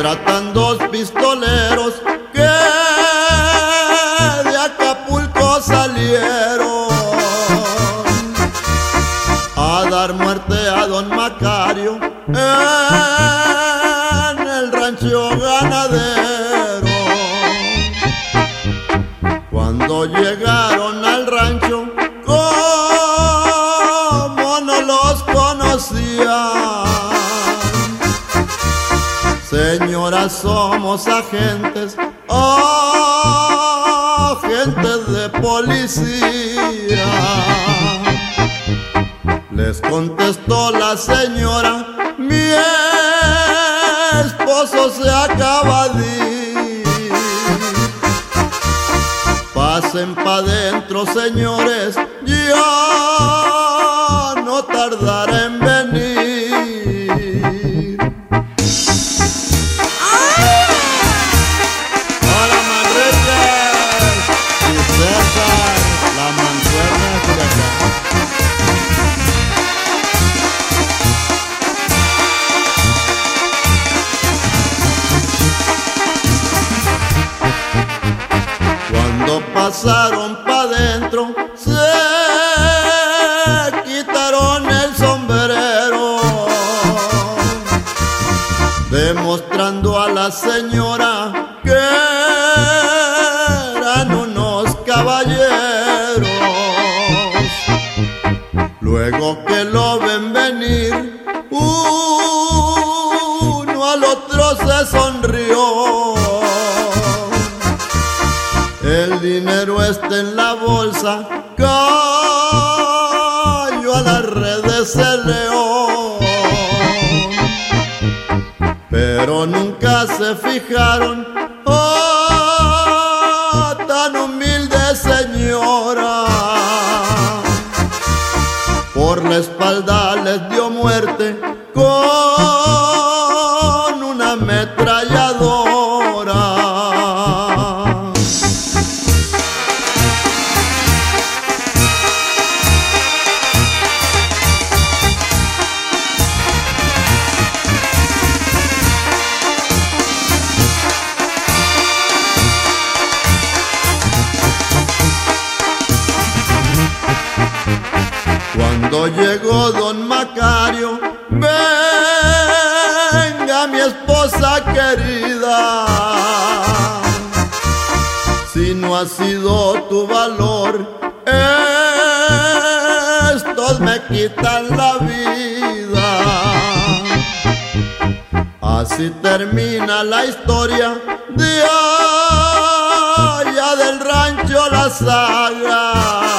tratan dos pistoleros que de Acapulco salieron a dar muerte a don Macario en el rancho ganadero. Cuando llegaron al rancho, como no los conocían, señora, somos agentes, agentes de policía. Les contestó la señora, mi esposo se acaba de ir. Pasen pa' dentro, señores, ya no tardará en venir. Hola, Manrique y César, la mancuerna de Culiacán. Cuando pasaron pa' dentro, se quitaron el sombrero, demostrando a la señora que eran unos caballeros. Luego que lo ven venir, uno al otro se sonrió. El dinero está en la bolsa, cayó a las redes el león. Pero nunca se fijaron, oh, tan humilde señora. Por la espalda les dio muerte con una ametralladora. Cuando llegó don Macario, venga mi esposa querida, si no ha sido tu valor, estos me quitan la vida. Así termina la historia de allá del rancho La Saga.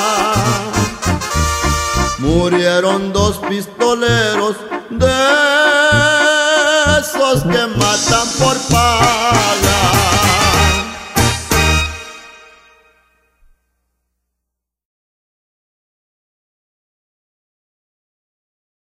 Murieron dos pistoleros de esos que matan por paz.